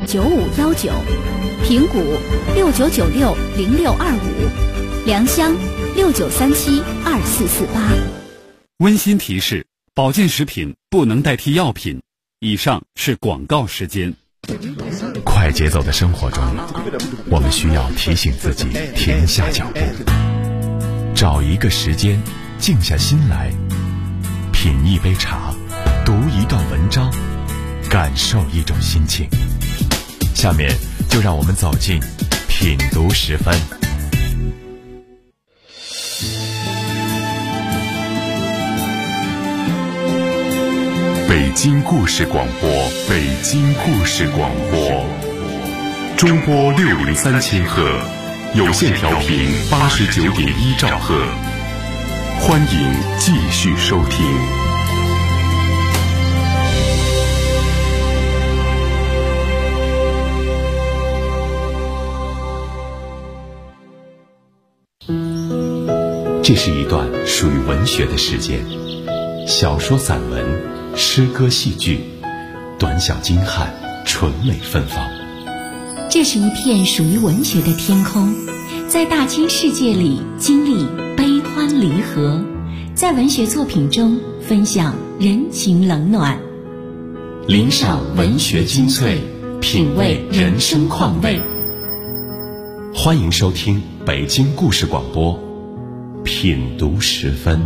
9519，平谷69960625，良乡69372448。 温馨提示：保健食品不能代替药品。以上是广告时间。 快节奏的生活中，我们需要提醒自己停下脚步，找一个时间，静下心来，品一杯茶，读一段文章，感受一种心情。下面就让我们走进品读10分。北京故事广播，北京故事广播，中波603千赫，有线调频89.1兆赫，欢迎继续收听。这是一段属于文学的时间，小说、散文、诗歌、戏剧，短小精悍，纯美芬芳。 这是一片属于文学的天空，在大千世界里经历悲欢离合，在文学作品中分享人情冷暖， 领赏文学精粹，品味人生况味。欢迎收听北京故事广播，品读10分。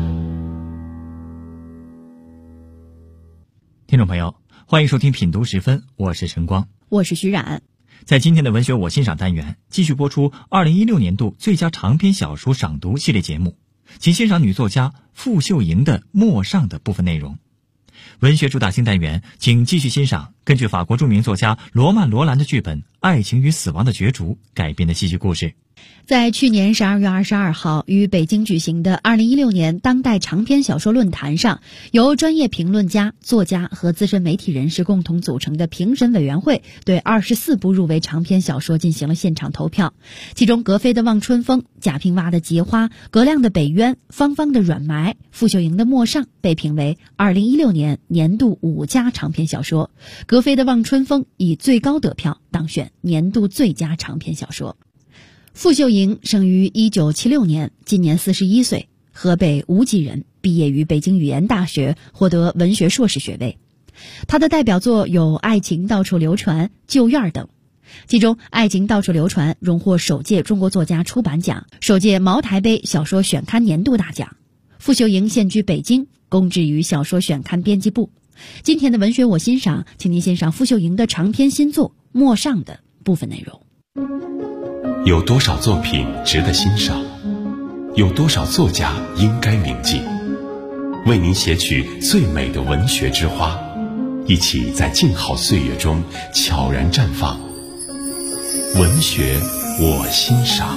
听众朋友，欢迎收听品读10分，我是陈光， 我是徐冉。 在今天的文学我欣赏单元，继续播出2016年度最佳长篇小说赏读系列节目，请欣赏女作家傅秀莹的《陌上》的部分内容。文学主打新单元，请继续欣赏根据法国著名作家罗曼·罗兰的剧本《爱情与死亡的角逐》改编的戏剧故事。 在去年12月22号于北京举行的2016年当代长篇小说论坛上，由专业评论家、作家和资深媒体人士共同组成的评审委员会对24部入围长篇小说进行了现场投票。其中格非的《望春风》、贾平凹的《结花》、葛亮的《北渊》、芳芳的《软埋》、傅秀莹的《陌上》被评为2016年年度5佳长篇小说，格非的《望春风》以最高得票当选年度最佳长篇小说。傅秀莹生于1976年，今年41岁，河北无极人，毕业于北京语言大学，获得文学硕士学位。他的代表作有《爱情到处流传》、《旧院》等，其中《爱情到处流传》荣获首届中国作家出版奖、首届茅台杯小说选刊年度大奖。傅秀莹现居北京，供职于小说选刊编辑部。今天的文学我欣赏，请您欣赏傅秀莹的长篇新作《陌上》的部分内容。 有多少作品值得欣赏？有多少作家应该铭记？为您写取最美的文学之花，一起在静好岁月中悄然绽放。文学我欣赏。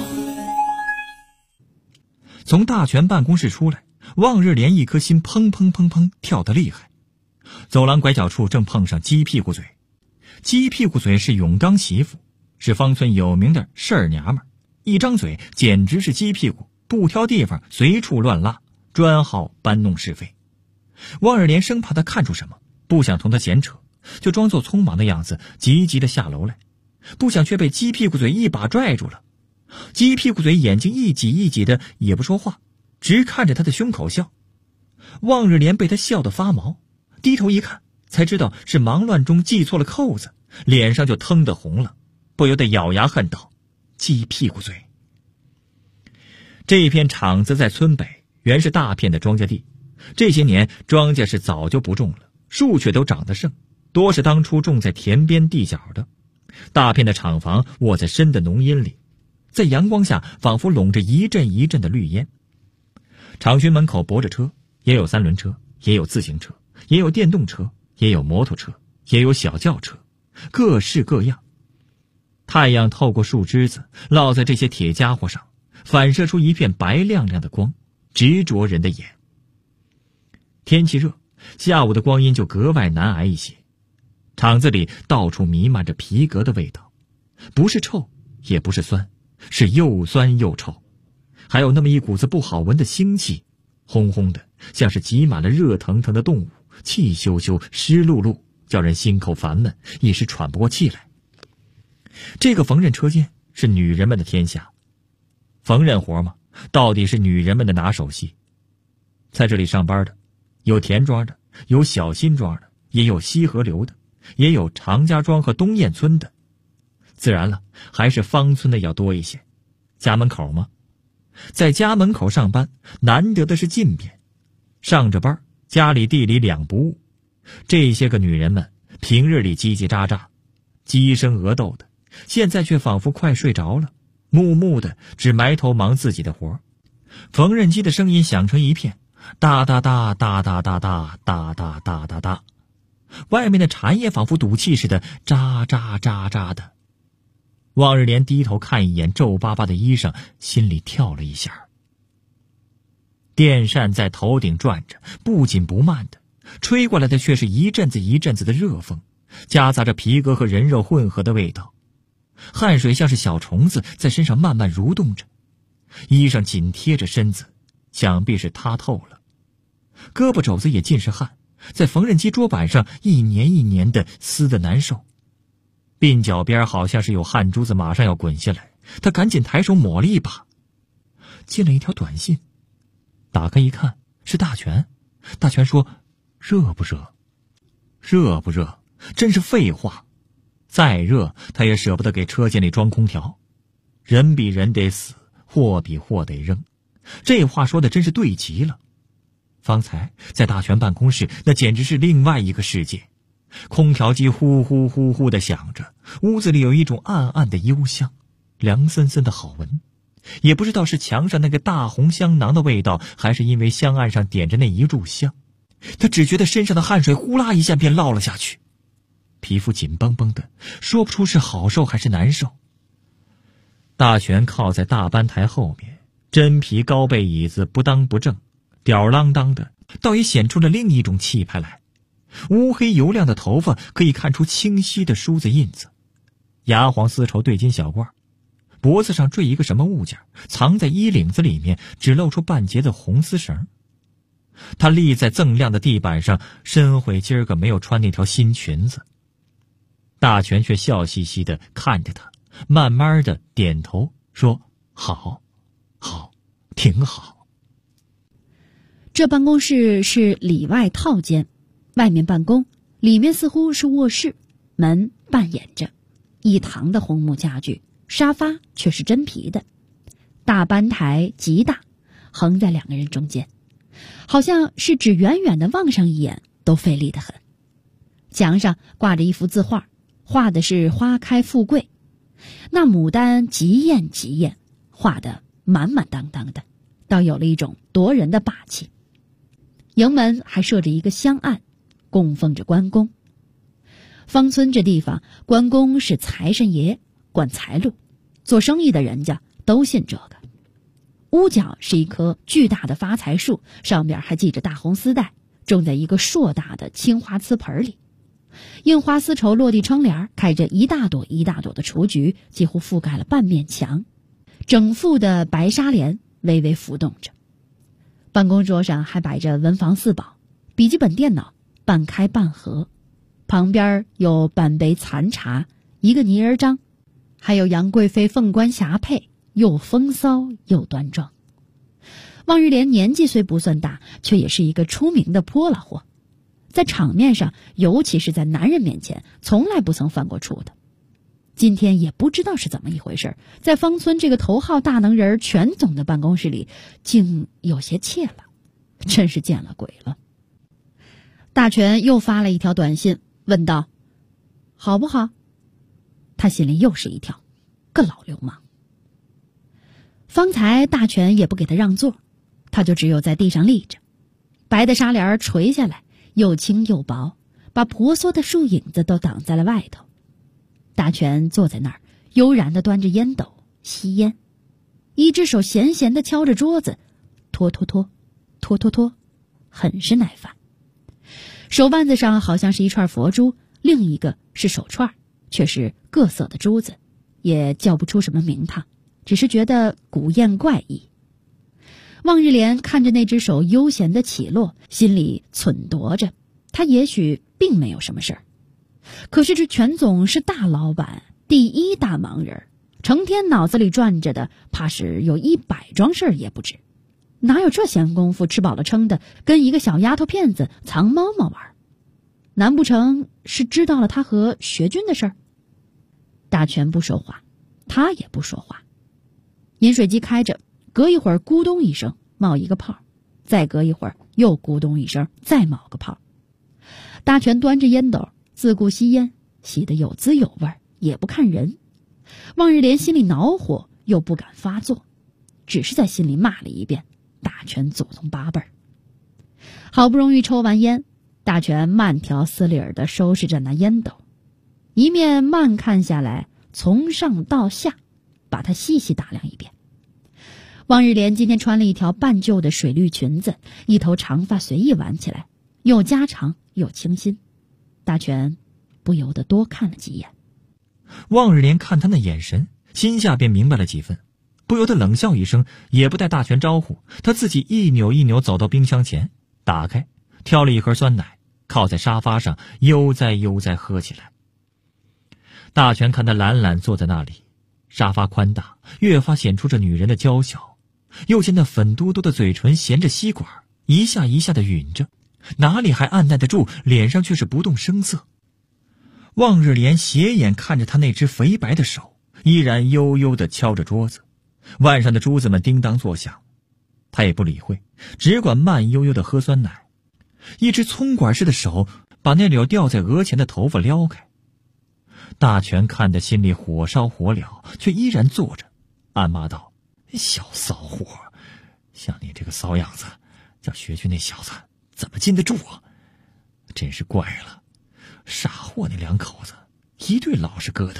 从大权办公室出来，望日莲一颗心砰砰砰砰跳得厉害。走廊拐角处正碰上鸡屁股嘴。鸡屁股嘴是永刚媳妇，是方村有名的事儿娘们，一张嘴简直是鸡屁股，不挑地方随处乱拉，专好搬弄是非。望日莲生怕他看出什么，不想同他闲扯，就装作匆忙的样子，急急地下楼来，不想却被鸡屁股嘴一把拽住了。鸡屁股嘴眼睛一挤一挤的，也不说话，直看着他的胸口笑。望日莲被他笑得发毛，低头一看，才知道是忙乱中系错了扣子，脸上就腾得红了，不由得咬牙恨道：鸡屁股嘴。这片场子在村北，原是大片的庄稼地，这些年庄稼是早就不种了，树却都长得盛，多是当初种在田边地角的。大片的厂房卧在深的浓荫里，在阳光下仿佛笼着一阵一阵的绿烟。厂区门口泊着车，也有三轮车，也有自行车，也有电动车，也有摩托车，也有小轿车，各式各样。太阳透过树枝子落在这些铁家伙上，反射出一片白亮亮的光，直灼人的眼。天气热，下午的光阴就格外难挨一些。厂子里到处弥漫着皮革的味道，不是臭也不是酸，是又酸又臭，还有那么一股子不好闻的腥气，轰轰的，像是挤满了热腾腾的动物，气咻咻湿漉漉，叫人心口烦闷，一时喘不过气来。 这个缝纫车间是女人们的天下，缝纫活嘛，到底是女人们的拿手戏。在这里上班的，有田庄的，有小辛庄的，也有西河流的，也有常家庄和东堰村的。自然了，还是芳村的要多一些。家门口嘛，在家门口上班，难得的是近便，上着班，家里地里两不误。这些个女人们平日里叽叽喳喳，鸡生鹅斗的，现在却仿佛快睡着了，木木的只埋头忙自己的活。缝纫机的声音响成一片，哒哒哒哒哒哒哒哒哒哒哒哒，外面的蝉也仿佛赌气似的喳喳喳喳的。望日莲低头看一眼皱巴巴的衣裳，心里跳了一下。电扇在头顶转着，不紧不慢的，吹过来的却是一阵子一阵子的热风，夹杂着皮革和人肉混合的味道。汗水像是小虫子在身上慢慢蠕动着，衣裳紧贴着身子，想必是塌透了。胳膊肘子也尽是汗，在缝纫机桌板上一年一年的撕得难受。鬓角边好像是有汗珠子马上要滚下来，他赶紧抬手抹了一把，进了一条短信。打开一看，是大全。大全说：热不热？热不热？真是废话。再热他也舍不得给车间里装空调。人比人得死，货比货得扔。这话说的真是对极了。方才在大全办公室，那简直是另外一个世界。空调机呼呼呼呼地响着，屋子里有一种暗暗的幽香，凉森森的好闻。也不知道是墙上那个大红香囊的味道，还是因为香案上点着那一炷香，他只觉得身上的汗水呼啦一下便落了下去，皮肤紧绷绷的，说不出是好受还是难受。大全靠在大班台后面，真皮高背椅子不当不正，吊儿郎当的，倒也显出了另一种气派来。乌黑油亮的头发可以看出清晰的梳子印子，牙黄丝绸对襟小褂，脖子上坠一个什么物件，藏在衣领子里面，只露出半截的红丝绳。他立在锃亮的地板上，深悔今儿个没有穿那条新裙子。大全却笑嘻嘻地看着他，慢慢地点头说：好，好，挺好。 这办公室是里外套间，外面办公，里面似乎是卧室，门半掩着，一堂的红木家具，沙发却是真皮的，大班台极大，横在两个人中间，好像是只远远的望上一眼都费力得很。墙上挂着一幅字画，画的是花开富贵，那牡丹极艳极艳，画得满满当当的，倒有了一种夺人的霸气。营门还设着一个香案，供奉着关公。芳村这地方，关公是财神爷，管财路，做生意的人家都信这个。屋角是一棵巨大的发财树，上面还系着大红丝带，种在一个硕大的青花瓷盆里。印花丝绸落地窗帘开着一大朵一大朵的雏菊，几乎覆盖了半面墙。整副的白纱帘微微浮动着。办公桌上还摆着文房四宝，笔记本电脑半开半合，旁边有半杯残茶，一个泥人章，还有杨贵妃凤冠霞帔，又风骚又端庄。望日莲年纪虽不算大，却也是一个出名的泼辣货，在场面上，尤其是在男人面前，从来不曾犯过怵的。今天也不知道是怎么一回事，在芳村这个头号大能人全总的办公室里，竟有些怯了，真是见了鬼了。大全又发了一条短信，问道：好不好？他心里又是一跳，个老流氓。方才大全也不给他让座，他就只有在地上立着，白的纱帘垂下来，又轻又薄，把婆娑的树影子都挡在了外头。大全坐在那儿，悠然地端着烟斗吸烟，一只手闲闲地敲着桌子，拖拖拖，拖拖拖，很是耐烦。手腕子上好像是一串佛珠，另一个是手串，却是各色的珠子，也叫不出什么名堂，只是觉得古艳怪异。望日莲看着那只手悠闲的起落，心里忖度着，他也许并没有什么事儿。可是这全总是大老板，第一大看盲人，成天脑子里转着的怕是有100桩事儿也不止，哪有这闲工夫吃饱了撑的跟一个小丫头片子藏猫猫玩？难不成是知道了他和学军的事儿？大全不说话，他也不说话。饮水机开着，隔一会儿咕咚一声冒一个泡，再隔一会儿又咕咚一声再冒个泡。大全端着烟斗自顾吸烟，吸得有滋有味，也不看人。望日莲心里恼火，又不敢发作，只是在心里骂了一遍大全祖宗八辈儿。好不容易抽完烟，大全慢条斯理地收拾着那烟斗，一面慢看下来，从上到下把它细细打量一遍。望日莲今天穿了一条半旧的水绿裙子，一头长发随意挽起来，又家常又清新。大全不由得多看了几眼。 望日莲看他那眼神，心下便明白了几分，不由得冷笑一声，也不带大全招呼，他自己一扭一扭走到冰箱前，打开挑了一盒酸奶，靠在沙发上悠哉悠哉喝起来。大全看他懒懒坐在那里，沙发宽大，越发显出这女人的娇小，又见那粉嘟嘟的嘴唇衔着吸管，一下一下的吮着，哪里还按耐得住，脸上却是不动声色。望日莲斜眼看着他那只肥白的手，依然悠悠地敲着桌子，腕上的珠子们叮当作响。他也不理会，只管慢悠悠地喝酸奶。一只葱管似的手把那绺吊在额前的头发撩开。大全看得心里火烧火燎，却依然坐着，暗骂道：小骚货，像你这个骚样子，叫学军那小子怎么禁得住啊？真是怪了，傻货那两口子一对老实疙瘩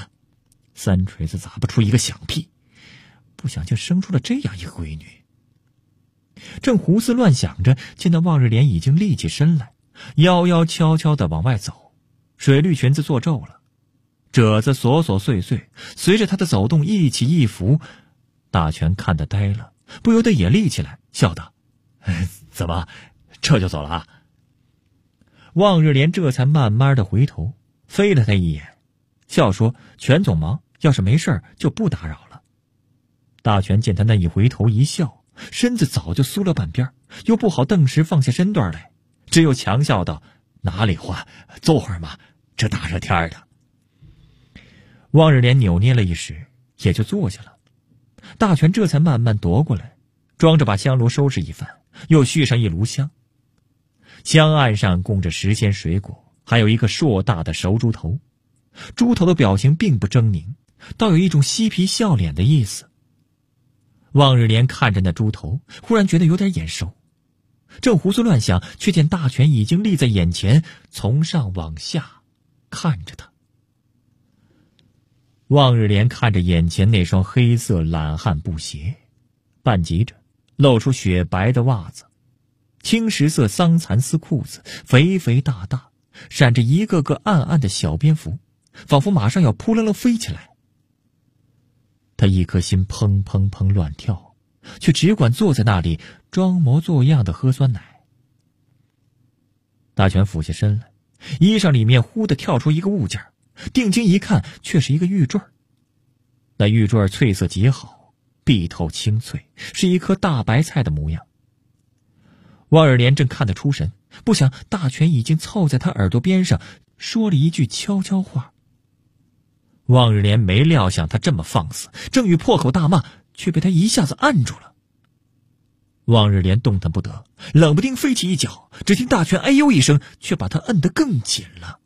，3锤子砸不出一个响屁，不想竟生出了这样一个闺女。正胡思乱想着，见到望日莲已经立起身来，摇摇悄悄地往外走，水绿裙子做皱了，褶子琐琐碎碎随着他的走动一起一伏。大全看得呆了，不由得也立起来，笑道：怎么这就走了啊？望日莲这才慢慢地回头，飞了他一眼，笑说：全总忙，要是没事就不打扰了。大全见他那一回头一笑，身子早就缩了半边，又不好顿时放下身段来，只有强笑道：哪里话，坐会儿嘛，这大热天的。望日莲扭捏了一时，也就坐下了。大全这才慢慢踱过来，装着把香炉收拾一番，又续上一炉香。香案上供着10鲜水果，还有一个硕大的熟猪头。猪头的表情并不狰狞，倒有一种嬉皮笑脸的意思。望日莲看着那猪头，忽然觉得有点眼熟，正胡思乱想，却见大全已经立在眼前，从上往下看着他。望日莲看着眼前那双黑色懒汉布鞋，半及着露出雪白的袜子，青石色桑蚕丝裤子肥肥大大，闪着一个个暗暗的小蝙蝠，仿佛马上要扑棱棱飞起来。他一颗心砰砰砰乱跳，却只管坐在那里装模作样的喝酸奶。大全俯下身来，衣裳里面忽地跳出一个物件，定睛一看，却是一个玉坠。那玉坠翠色极好，碧透清脆，是一颗大白菜的模样。望日莲正看得出神，不想大全已经凑在他耳朵边上说了一句悄悄话。望日莲没料想他这么放肆，正欲破口大骂，却被他一下子按住了。望日莲动弹不得，冷不丁飞起一脚，只听大全哎呦一声，却把他摁得更紧了。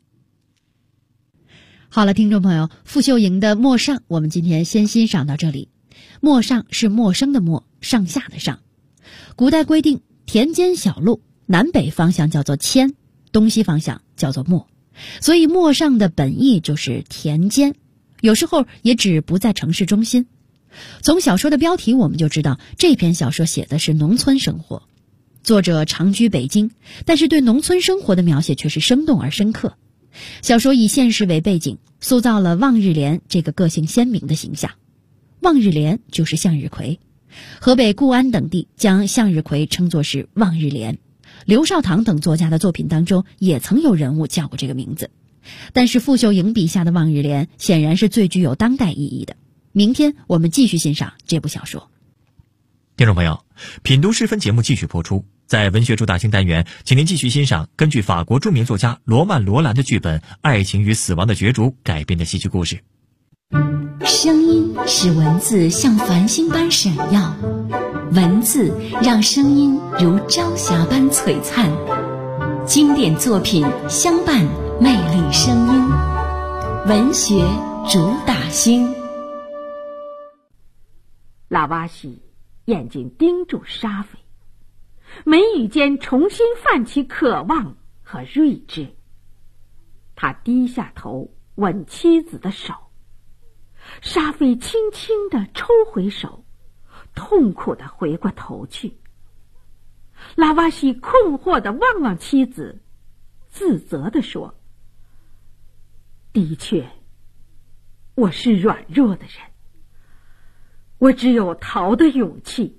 好了，听众朋友，傅秀莹的《陌上》我们今天先欣赏到这里。陌上是陌生的陌，上下的上。古代规定，田间小路南北方向叫做阡，东西方向叫做陌，所以陌上的本意就是田间，有时候也指不在城市中心。从小说的标题我们就知道，这篇小说写的是农村生活。作者长居北京，但是对农村生活的描写却是生动而深刻。小说以现实为背景，塑造了望日莲这个个性鲜明的形象。望日莲就是向日葵，河北固安等地将向日葵称作是望日莲。刘少棠等作家的作品当中也曾有人物叫过这个名字。 但是傅秀莹笔下的望日莲显然是最具有当代意义的。明天我们继续欣赏这部小说。 听众朋友，品读诗分节目继续播出。在文学主打星单元，请您继续欣赏根据法国著名作家罗曼·罗兰的剧本《爱情与死亡的角逐》改编的戏剧故事。 声音使文字像繁星般闪耀，文字让声音如朝霞般璀璨。经典作品相伴魅力声音，文学主打星。 拉瓦西眼睛盯住沙菲，眉宇间重新泛起渴望和睿智。他低下头吻妻子的手，沙菲轻轻地抽回手，痛苦地回过头去。拉瓦西困惑地望望妻子，自责地说：的确，我是软弱的人，我只有逃的勇气。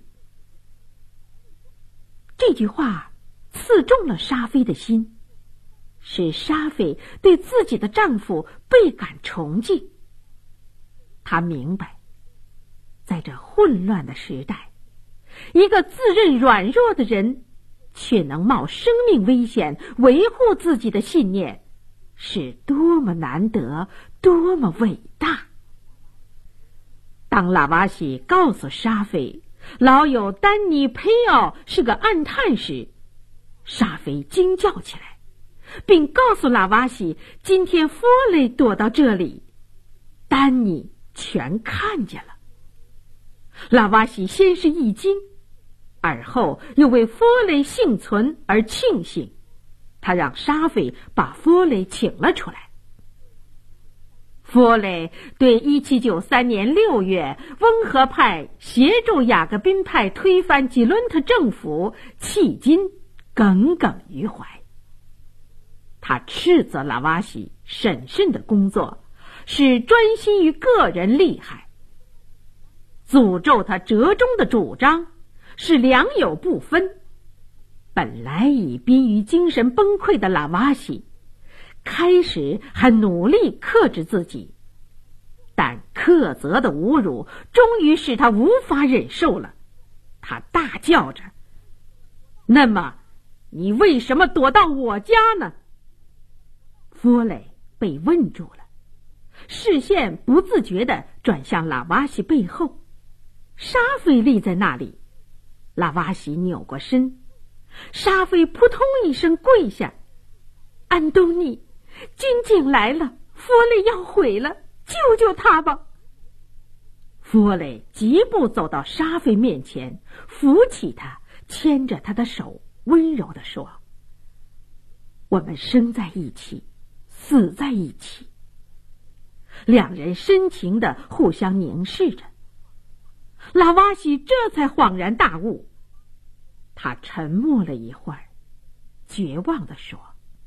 这句话刺中了沙菲的心，使沙菲对自己的丈夫倍感崇敬。她明白，在这混乱的时代，一个自认软弱的人却能冒生命危险维护自己的信念，是多么难得，多么伟大。当拉瓦西告诉沙菲老友丹尼佩奥是个暗探时，沙菲惊叫起来，并告诉拉瓦西今天弗雷躲到这里，丹尼全看见了。拉瓦西先是一惊，而后又为弗雷幸存而庆幸。他让沙菲把弗雷请了出来。弗雷对1793年6月温和派协助雅各宾派推翻吉伦特政府迄今耿耿于怀。他斥责拉瓦西审慎的工作是专心于个人利害，诅咒他折中的主张是良莠不分。本来已濒于精神崩溃的拉瓦西开始还努力克制自己，但克责的侮辱终于使他无法忍受了。他大叫着：那么你为什么躲到我家呢？弗雷被问住了，视线不自觉地转向拉瓦西背后。沙菲立在那里，拉瓦西扭过身，沙菲扑通一声跪下：安东尼，军警来了，弗雷要毁了，救救他吧！弗雷疾步走到沙菲面前，扶起他，牵着他的手，温柔地说：我们生在一起，死在一起。两人深情地互相凝视着。拉瓦西这才恍然大悟，他沉默了一会儿，绝望地说：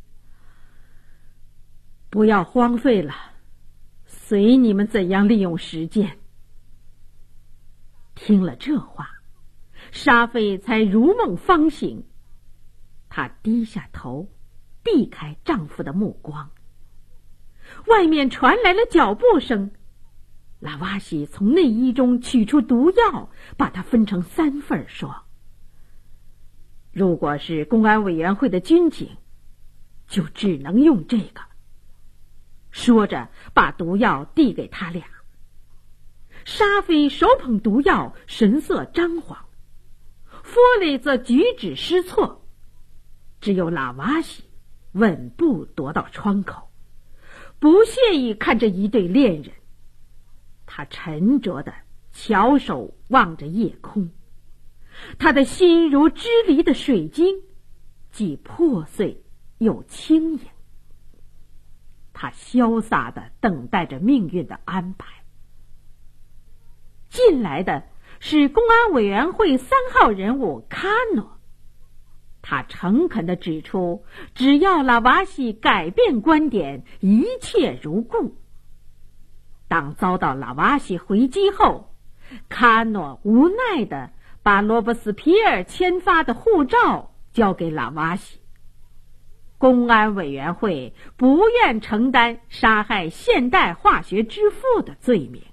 不要荒废了，随你们怎样利用时间。听了这话，沙菲才如梦方醒，她低下头，避开丈夫的目光。外面传来了脚步声，拉瓦西从内衣中取出毒药，把它分成3份，说：如果是公安委员会的军警，就只能用这个。说着把毒药递给他俩。沙菲手捧毒药，神色张狂，弗雷则举止失措，只有拉瓦西稳步踱到窗口，不屑意看着一对恋人。他沉着地翘首望着夜空，他的心如支离的水晶，既破碎又轻盈。他潇洒地等待着命运的安排。进来的是公安委员会3号人物卡诺，他诚恳地指出，只要拉瓦西改变观点，一切如故。当遭到拉瓦西回击后，卡诺无奈地把罗伯斯皮尔签发的护照交给拉瓦西。 公安委员会不愿承担杀害现代化学之父的罪名。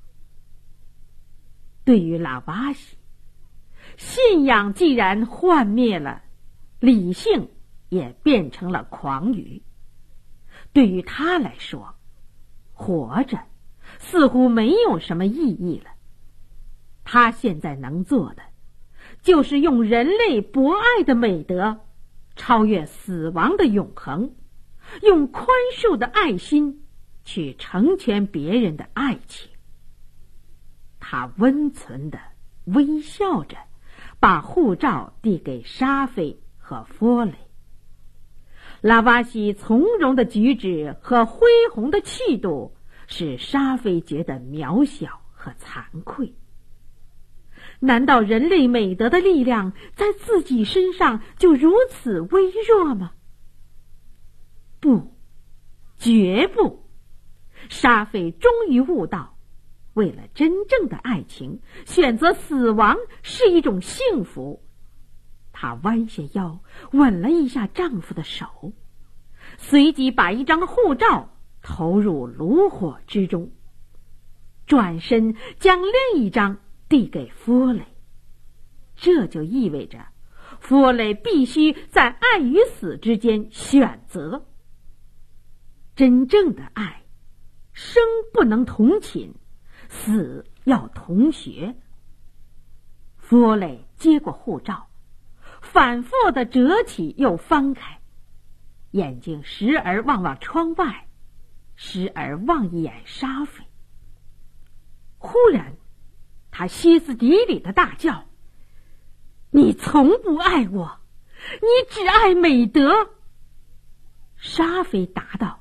对于拉瓦锡，信仰既然幻灭了，理性也变成了狂语。对于他来说，活着似乎没有什么意义了。他现在能做的，就是用人类博爱的美德超越死亡的永恒，用宽恕的爱心去成全别人的爱情。他温存地微笑着把护照递给沙菲和弗雷。拉瓦锡从容的举止和恢宏的气度使沙菲觉得渺小和惭愧。难道人类美德的力量在自己身上就如此微弱吗？不，绝不。沙菲终于悟到，为了真正的爱情，选择死亡是一种幸福。她弯下腰，吻了一下丈夫的手，随即把一张护照投入炉火之中，转身将另一张递给弗雷。这就意味着弗雷必须在爱与死之间选择。真正的爱，生不能同寝，死要同学。弗雷接过护照，反复地折起又翻开，眼睛时而望望窗外，时而望一眼沙菲。忽然他歇斯底里地大叫：你从不爱我，你只爱美德。沙菲答道：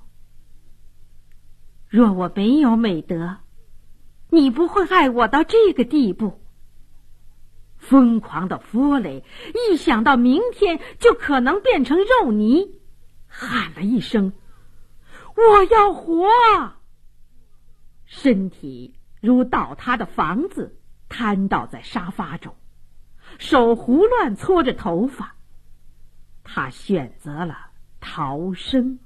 若我没有美德，你不会爱我到这个地步。疯狂的弗雷一想到明天就可能变成肉泥，喊了一声：我要活！身体如倒塌的房子瘫倒在沙发中，手胡乱搓着头发。他选择了逃生。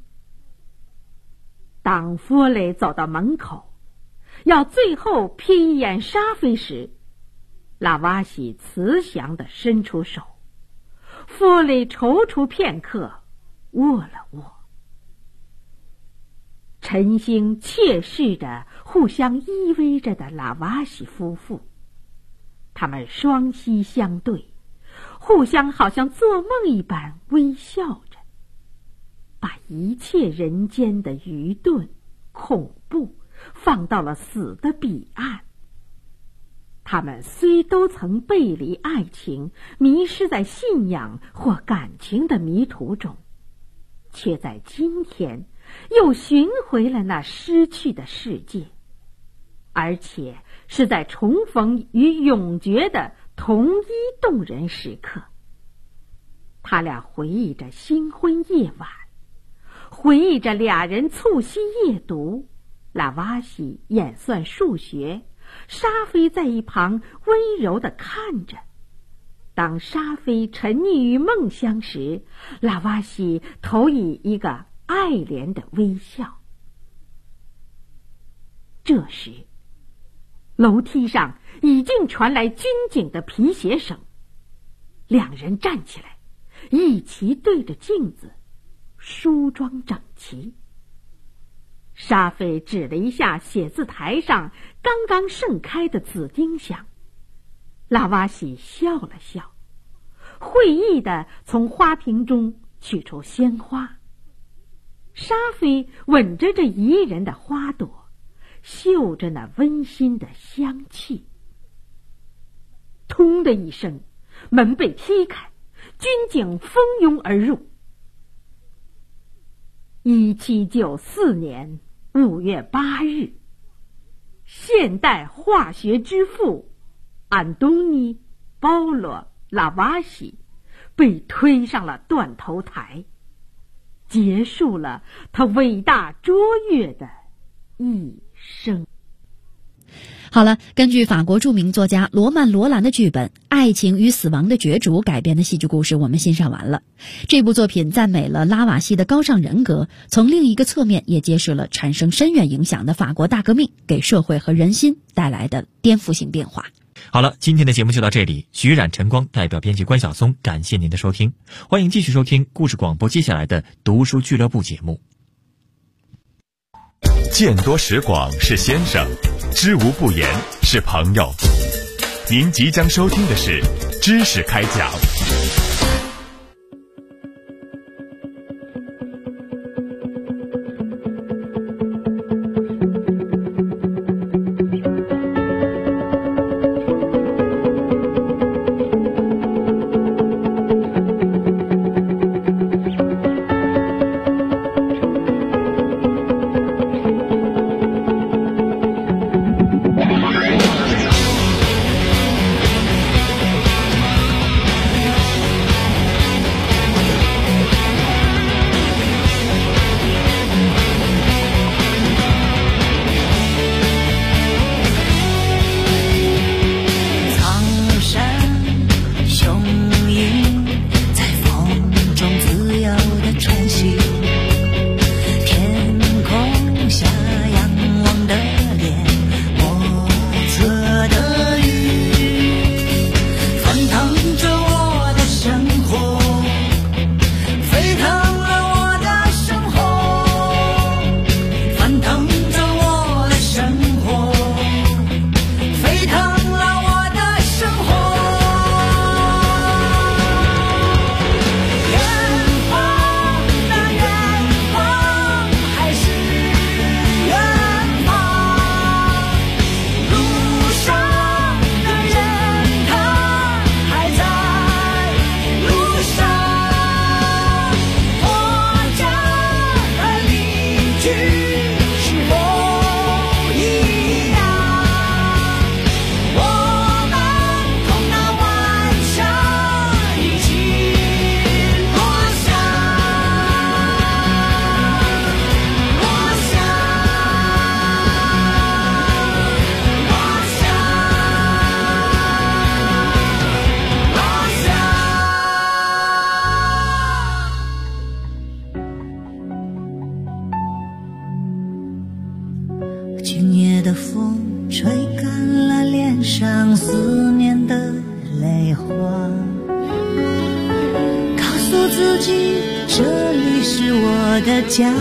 当弗雷走到门口，要最后瞥一眼沙菲时，拉瓦锡慈祥地伸出手，弗雷踌躇片刻，握了握。晨星窃视着互相依偎着的拉瓦锡夫妇，他们双膝相对，互相好像做梦一般微笑着，把一切人间的愚钝、恐怖放到了死的彼岸。他们虽都曾背离爱情，迷失在信仰或感情的迷途中，却在今天又寻回了那失去的世界，而且是在重逢与永诀的同一动人时刻。他俩回忆着新婚夜晚，回忆着俩人促膝夜读，拉瓦锡演算数学，沙菲在一旁温柔地看着。当沙菲沉溺于梦乡时，拉瓦锡投以一个爱怜的微笑。这时，楼梯上已经传来军警的皮鞋声，两人站起来，一齐对着镜子，梳妆整齐。沙菲指了一下写字台上刚刚盛开的紫丁香，拉瓦锡笑了笑，会意地从花瓶中取出鲜花。沙菲吻着这宜人的花朵，嗅着那温馨的香气。通的一声，门被踢开，军警蜂拥而入。1794年5月8日，现代化学之父安东尼·保罗·拉瓦锡被推上了断头台，结束了他伟大卓越的一生。 好了，根据法国著名作家罗曼·罗兰的剧本《爱情与死亡的角逐》改编的戏剧故事，我们欣赏完了。这部作品赞美了拉瓦锡的高尚人格，从另一个侧面也揭示了产生深远影响的法国大革命给社会和人心带来的颠覆性变化。 好了，今天的节目就到这里。徐冉、晨光代表编辑关晓松，感谢您的收听。欢迎继续收听故事广播接下来的读书俱乐部节目。 见多识广是先生，知无不言是朋友。您即将收听的是知识开讲。 今夜的风吹干了脸上思念的泪花，告诉自己这里是我的家。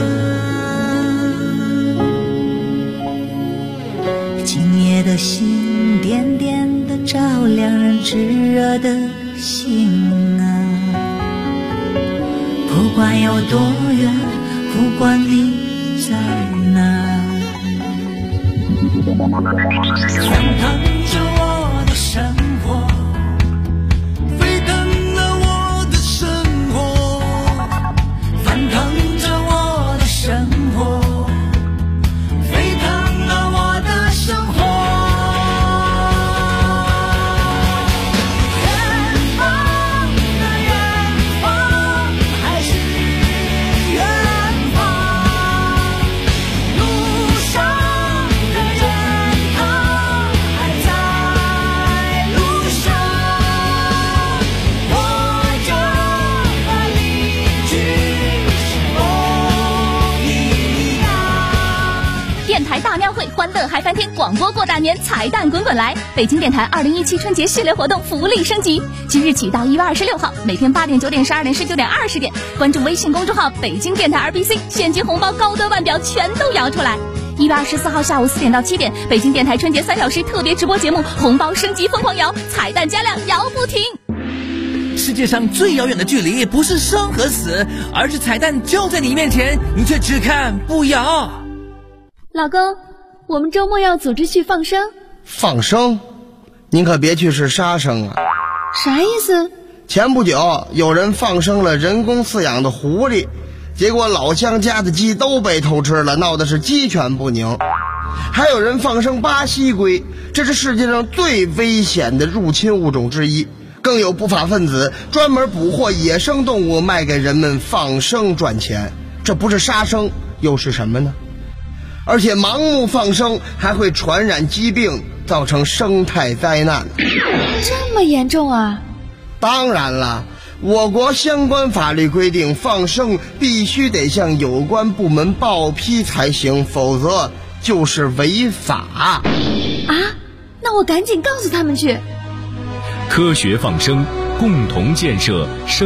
今夜的星点点地照亮人炙热的心啊，不管有多远，不管你在哪，翻腾着我的生活，沸腾了我的生活，翻腾着我的生活，沸腾了我的生活。远方的远方还是远方，路上的人他还在路上，活着和离去是否一样？ 电台大庙会，欢乐嗨翻天，广播过大年，彩蛋滚滚来！北京电台2017春节系列活动福利升级，即日起到1月26号，每天8点、9点、12点、19点、20点，关注微信公众号北京电台 RBC， 现金红包高端腕表全都摇出来。1月24号下午4点到7点，北京电台春节3小时特别直播节目，红包升级疯狂摇，彩蛋加量摇不停。 世界上最遥远的距离不是生和死，而是彩蛋就在你面前，你却只看不摇。 老公，我们周末要组织去放生。 放生？您可别去是杀生啊！ 啥意思？ 前不久有人放生了人工饲养的狐狸，结果老乡家的鸡都被偷吃了，闹得是鸡犬不宁。还有人放生巴西龟，这是世界上最危险的入侵物种之一。更有不法分子专门捕获野生动物卖给人们放生赚钱，这不是杀生又是什么呢？ 而且盲目放生还会传染疾病，造成生态灾难。 这么严重啊？ 当然了，我国相关法律规定，放生必须得向有关部门报批才行，否则就是违法。 啊？那我赶紧告诉他们去。 科学放生，共同建设生